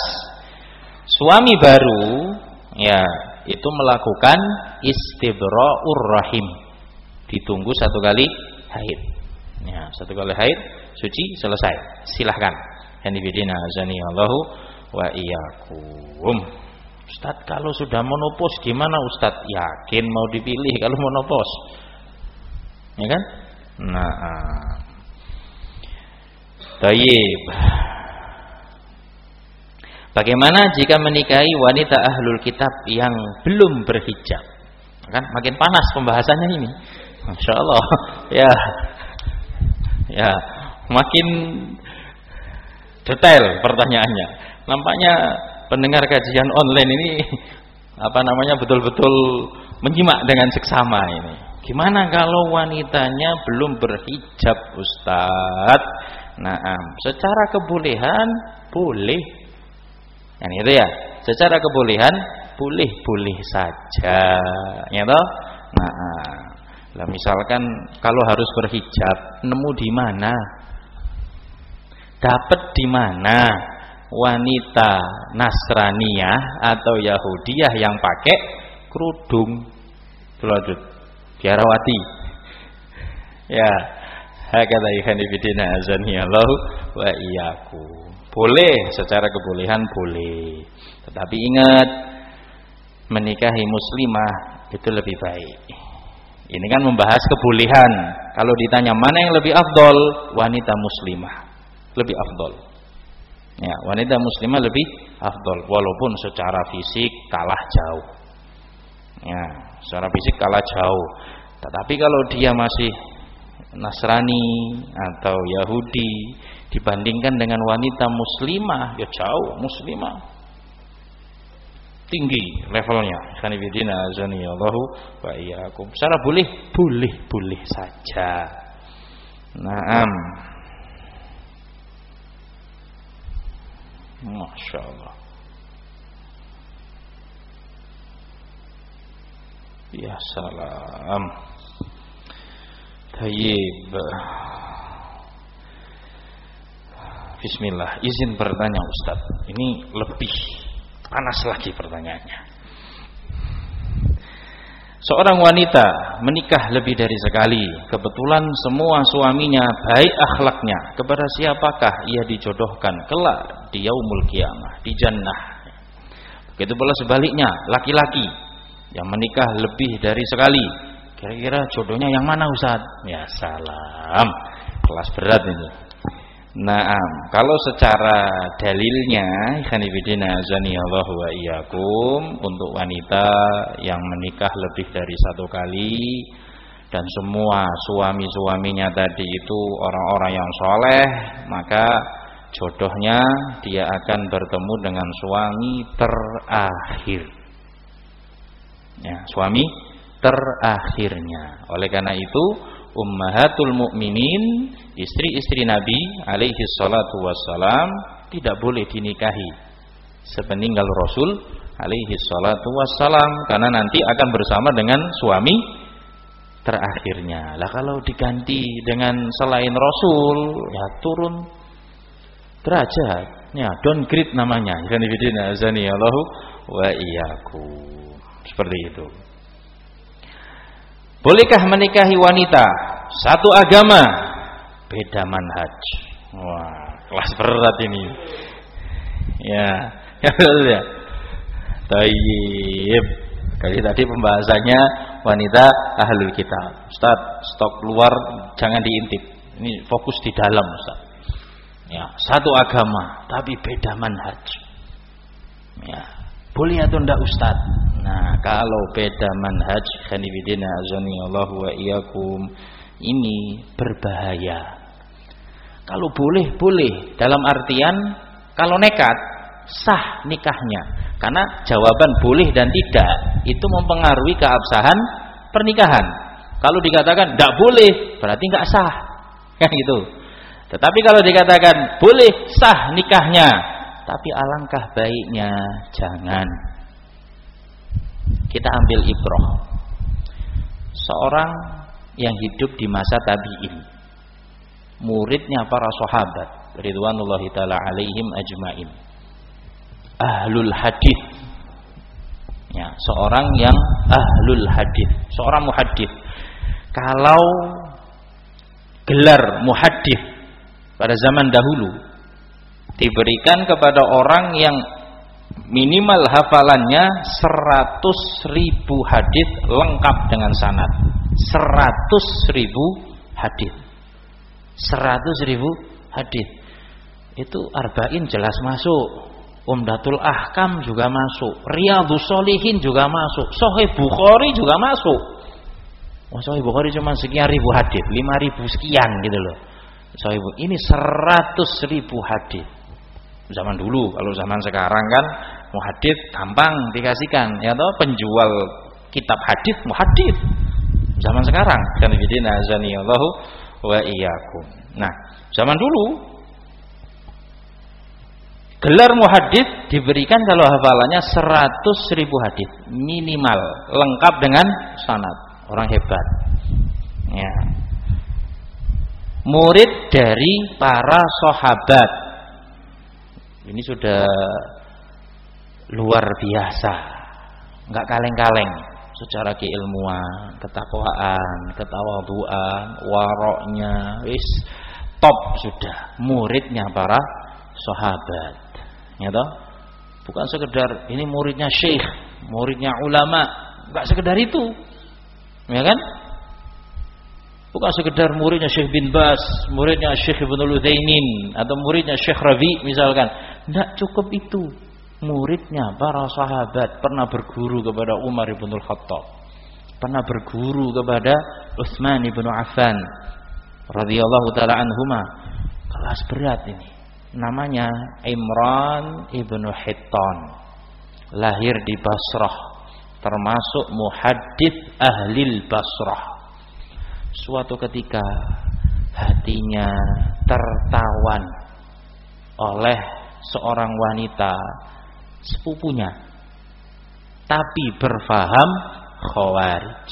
Suami baru, ya, itu melakukan istibra'ur rahim. Ditunggu satu kali haid. Ya, satu kali haid, suci, selesai. Silahkan. Hanifidina azani Allahu wa iyyakum. Ustaz, kalau sudah menopause gimana Ustaz? Yakin mau dipilih kalau menopause? Ya kan? Nah, tayyib. Bagaimana jika menikahi wanita ahlul kitab yang belum berhijab? Kan makin panas pembahasannya ini. Masya Allah. Ya, ya, makin detail pertanyaannya. Nampaknya pendengar kajian online ini apa namanya betul-betul menyimak dengan seksama ini. Gimana kalau wanitanya belum berhijab, Ustadz? Nah, secara kebolehan boleh. Yang itu ya, secara kebolehan boleh-boleh saja, ya toh? Nah, lah misalkan kalau harus berhijab, nemu di mana? Dapat di mana wanita Nasraniyah atau Yahudiyah yang pakai kerudung? Lanjut, biarawati. Ya, hakata ikhwan fillah azani Allah wa iyyakum. Boleh, secara kebolehan boleh. Tetapi ingat, menikahi muslimah itu lebih baik. Ini kan membahas kebolehan. Kalau ditanya mana yang lebih afdol, wanita muslimah lebih afdol. Ya, wanita muslimah lebih afdol walaupun secara fisik kalah jauh. Ya, secara fisik kalah jauh. Tetapi kalau dia masih Nasrani atau Yahudi dibandingkan dengan wanita muslimah, ya jauh. Muslimah tinggi levelnya. Khanifidina azani Allahu wa iyyakum. Secara boleh, boleh, boleh saja. Naam. Masya Allah. Ya salam. Tayyib. Bismillah. Izin bertanya Ustaz. Ini lebih panas lagi pertanyaannya. Seorang wanita menikah lebih dari sekali. Kebetulan semua suaminya baik akhlaknya. Kepada siapakah ia dijodohkan kelak di yaumul qiyamah, di jannah? Begitu pula sebaliknya, laki-laki yang menikah lebih dari sekali. Kira-kira jodohnya yang mana Ustaz? Ya salam. Kelas berat ini. Nah, kalau secara dalilnya, khanifidina azani Allah wa iyyakum, untuk wanita yang menikah lebih dari satu kali dan semua suami-suaminya tadi itu orang-orang yang soleh, maka jodohnya dia akan bertemu dengan suami terakhir. Ya, suami terakhirnya. Oleh karena itu, ummahatul mukminin, istri-istri Nabi alaihi salatu wassalam, tidak boleh dinikahi sepeninggal Rasul alaihi salatu wassalam, karena nanti akan bersama dengan suami terakhirnya. Lah kalau diganti dengan selain Rasul, ya turun derajat, ya downgrade namanya. Kanifidina azani Allahu wa iyyakum. Seperti itu. Bolehkah menikahi wanita satu agama beda manhaj? Wah, kelas berat ini. Ya, ya betul ya. Tayyib. Kali tadi pembahasannya wanita ahlul kitab. Ustaz, stok luar jangan diintip. Ini fokus di dalam, Ustaz. Ya, satu agama tapi beda manhaj. Ya, boleh atau enggak Ustaz? Nah, kalau beda manhaj, khanifidina azani Allah wa iyyakum, ini berbahaya. Kalau boleh, boleh. Dalam artian kalau nekat, sah nikahnya. Karena jawaban boleh dan tidak itu mempengaruhi keabsahan pernikahan. Kalau dikatakan tidak boleh, berarti nggak sah. Kan gitu. Tetapi kalau dikatakan boleh, sah nikahnya, tapi alangkah baiknya jangan. Kita ambil ibrah. Seorang yang hidup di masa tabi'in, muridnya para sahabat ridwanullahi taala alaihim ajmain, ahlul hadis. Ya, seorang yang ahlul hadis, seorang muhaddits. Kalau gelar muhaddits pada zaman dahulu diberikan kepada orang yang minimal hafalannya seratus ribu hadis lengkap dengan sanad. Seratus ribu hadis. Seratus ribu hadis. Itu arba'in jelas masuk. Umdatul Ahkam juga masuk. Riyadhus Shalihin juga masuk. Sahih Bukhari juga masuk. Oh, Sahih Bukhari cuma sekian ribu hadis, lima ribu sekian gitu loh. Sahih Bukhari ini seratus ribu hadis. Zaman dulu, kalau zaman sekarang kan muhadits gampang dikasihkan, ya toh, penjual kitab hadis muhadits. Zaman sekarang kan bidina azanillahu wa iyyakum. Nah, zaman dulu gelar muhadits diberikan kalau hafalannya seratus ribu hadis minimal, lengkap dengan sanad. Orang hebat. Ya. Murid dari para sahabat. Ini sudah luar biasa, nggak kaleng-kaleng secara keilmuan, ketakwaan, ketawaduan, waroknya, wis top sudah. Muridnya para sahabat, ya toh? Bukan sekedar ini muridnya syekh, muridnya ulama, nggak sekedar itu, ya kan? Bukan sekedar muridnya Syekh bin Bas, muridnya Syekh Ibnul Utsaimin, atau muridnya Syekh Rabi misalkan. Tidak cukup itu. Muridnya para sahabat, pernah berguru kepada Umar bin Khattab, pernah berguru kepada Utsman bin Affan radhiyallahu taala anhuma. Kelas berat ini. Namanya Imran ibn Hittan. Lahir di Basrah, termasuk muhaddits ahlil Basrah. Suatu ketika hatinya tertawan oleh seorang wanita sepupunya, tapi berfaham Khawarij.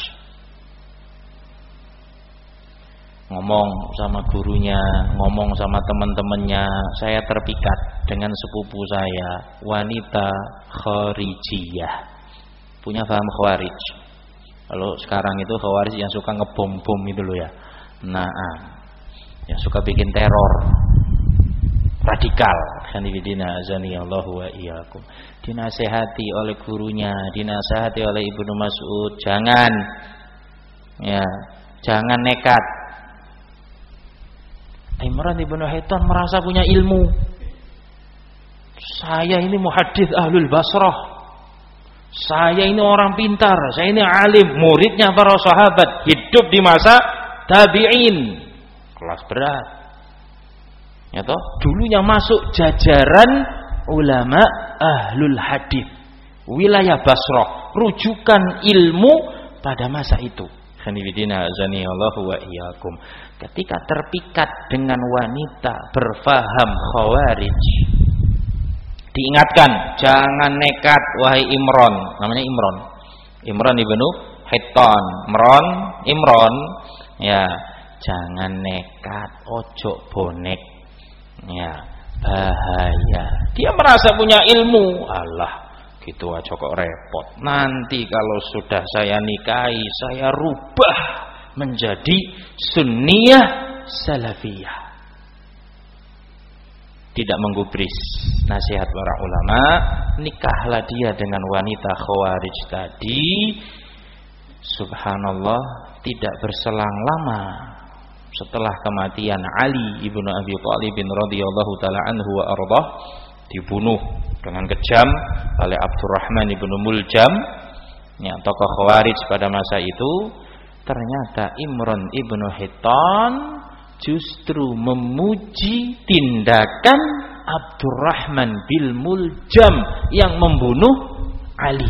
Ngomong sama gurunya, ngomong sama teman-temannya, saya terpikat dengan sepupu saya, wanita Kharijiyah, punya paham Khawarij. Kalau sekarang itu Khawarij yang suka ngebom-bom itu loh ya. Nah, yang suka bikin teror radikal. Khanifidina azanillahu wa iyyakum. Dinasehati oleh gurunya, dinasehati oleh Ibnu Mas'ud, jangan ya, jangan nekat. Imran ibnu Hittan merasa punya ilmu. Saya ini muhaddits ahlul Basrah. Saya ini orang pintar, saya ini alim, muridnya para sahabat, hidup di masa tabi'in. Kelas berat. Ya toh, dulunya masuk jajaran ulama ahlul hadis, wilayah Basrah, rujukan ilmu pada masa itu. Khanifidina azanillahu wa iyyakum. Ketika terpikat dengan wanita berfaham Khawarij, diingatkan, jangan nekat wahai Imran, namanya Imran. Imran ibnu Hittan. Imran, Imran, ya, jangan nekat, ojo bonek. Ya, bahaya. Dia merasa punya ilmu. Allah, gitu aja kok repot. Nanti kalau sudah saya nikahi, saya rubah menjadi sunniyah salafiyah. Tidak menggubris nasihat para ulama, nikahlah dia dengan wanita Khawarij tadi. Subhanallah, tidak berselang lama setelah kematian Ali ibnu Abi Thalib radhiyallahu taala anhu wa ardhah, dibunuh dengan kejam oleh Abdurrahman ibnu Muljam, ya, tokoh Khawarij pada masa itu. Ternyata Imran ibnu Hittan justru memuji tindakan Abdurrahman bin Muljam yang membunuh Ali.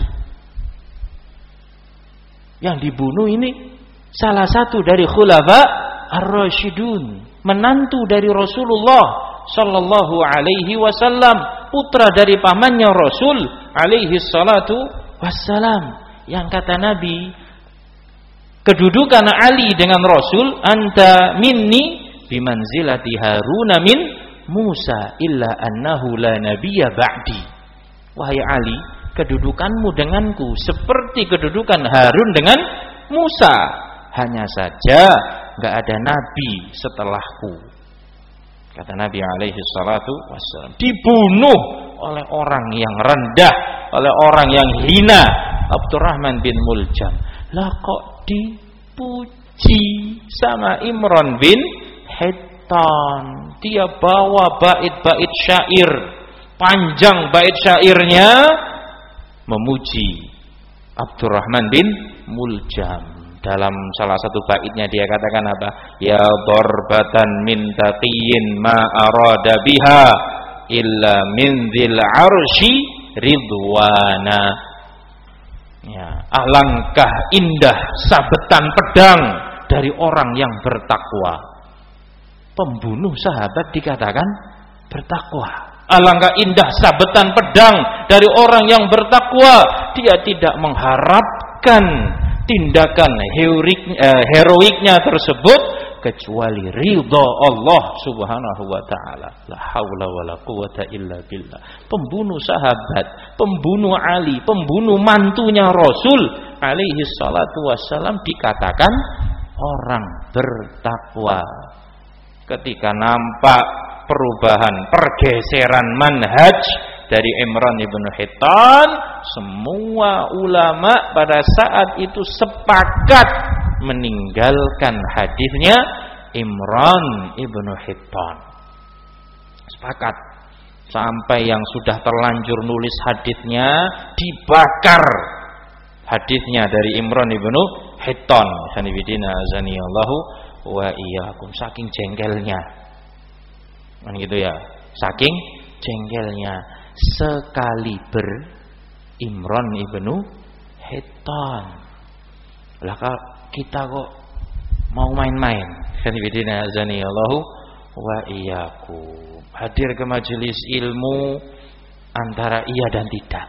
Yang dibunuh ini salah satu dari khulafa ar-rasyidun, menantu dari Rasulullah sallallahu alaihi wasallam, putra dari pamannya Rasul alaihi salatu wassalam, yang kata Nabi, kedudukan Ali dengan Rasul, anta minni bimanzilati Haruna min Musa illa annahu la nabiyya ba'di. Wahai Ali, kedudukanmu denganku seperti kedudukan Harun dengan Musa, hanya saja enggak ada nabi setelahku. Kata Nabi alaihi salatu wassalam. Dibunuh oleh orang yang rendah, oleh orang yang hina, Abdurrahman bin Muljam. Lah kok dipuji sama Imran bin Hittan? Dia bawa bait-bait syair, panjang bait syairnya memuji Abdurrahman bin Muljam. dalam salah satu baitnya dia katakan apa? Ya darbatan min taqiyyin ma arada biha illa min dzil arsy ridwana. Ya, alangkah indah sabetan pedang dari orang yang bertakwa. Pembunuh sahabat dikatakan bertakwa. Alangkah indah sabetan pedang dari orang yang bertakwa. Dia tidak mengharapkan tindakan heroik, eh, heroiknya tersebut kecuali ridha Allah Subhanahu wa taala. La haula wala quwata illa billah. Pembunuh sahabat, pembunuh Ali, pembunuh mantunya Rasul alaihi salatu wassalam dikatakan orang bertakwa. Ketika nampak perubahan, pergeseran manhaj dari Imran ibnu Hittan, semua ulama pada saat itu sepakat meninggalkan hadisnya Imran ibnu Hittan. Sepakat. Sampai yang sudah terlanjur nulis hadisnya dibakar hadisnya dari Imran ibnu Hittan. Sanibidina azanillahu wa iyyakum, saking jengkelnya. Kan gitu ya. Saking jengkelnya. Sekaliber Imran ibnu Hittan. Lah kita kok mau main-main. Sanibidina azanillahu wa iyyakum. Hadir ke majelis ilmu antara iya dan tidak.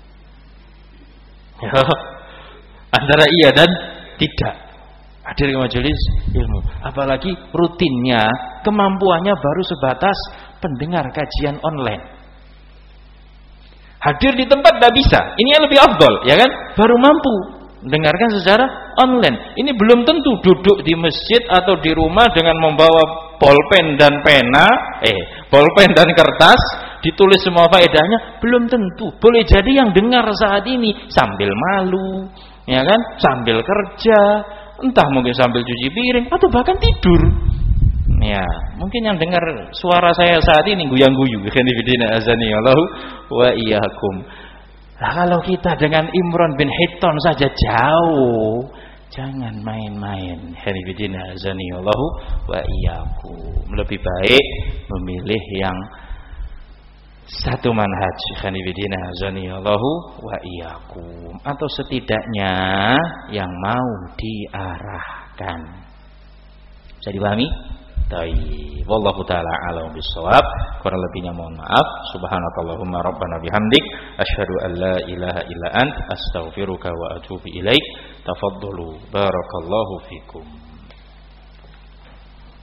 Antara iya dan tidak. Hadir ke majelis ilmu, apalagi rutinnya, kemampuannya baru sebatas pendengar kajian online. Hadir di tempat tidak bisa, ini yang lebih afdol, ya kan? Baru mampu mendengarkan secara online. Ini belum tentu duduk di masjid atau di rumah dengan membawa bolpen dan pena, eh, bolpen dan kertas, ditulis semua faedahnya, belum tentu. Boleh jadi yang dengar saat ini sambil malu, ya kan? Sambil kerja, entah mungkin sambil cuci piring atau bahkan tidur. Ya, mungkin yang dengar suara saya saat ini guyang-guyu. Khanifidina azani Allah wa iyyakum. Nah, kalau kita dengan Imran bin Hittan saja jauh, jangan main-main. Khanifidina azani Allah wa iyyakum. Lebih baik memilih yang satu manhaj. Khanifidina azani Allah wa iyyakum, atau setidaknya yang mau diarahkan. Bisa dipahami? Baik, wallahu taala a'lam bissawab. Kurang lebihnya mohon maaf. Subhanakallahumma rabbana bihamdik asyhadu an la ilaha illa ant astaghfiruka wa atubu ilaik. Tafaddalu barakallahu fikum.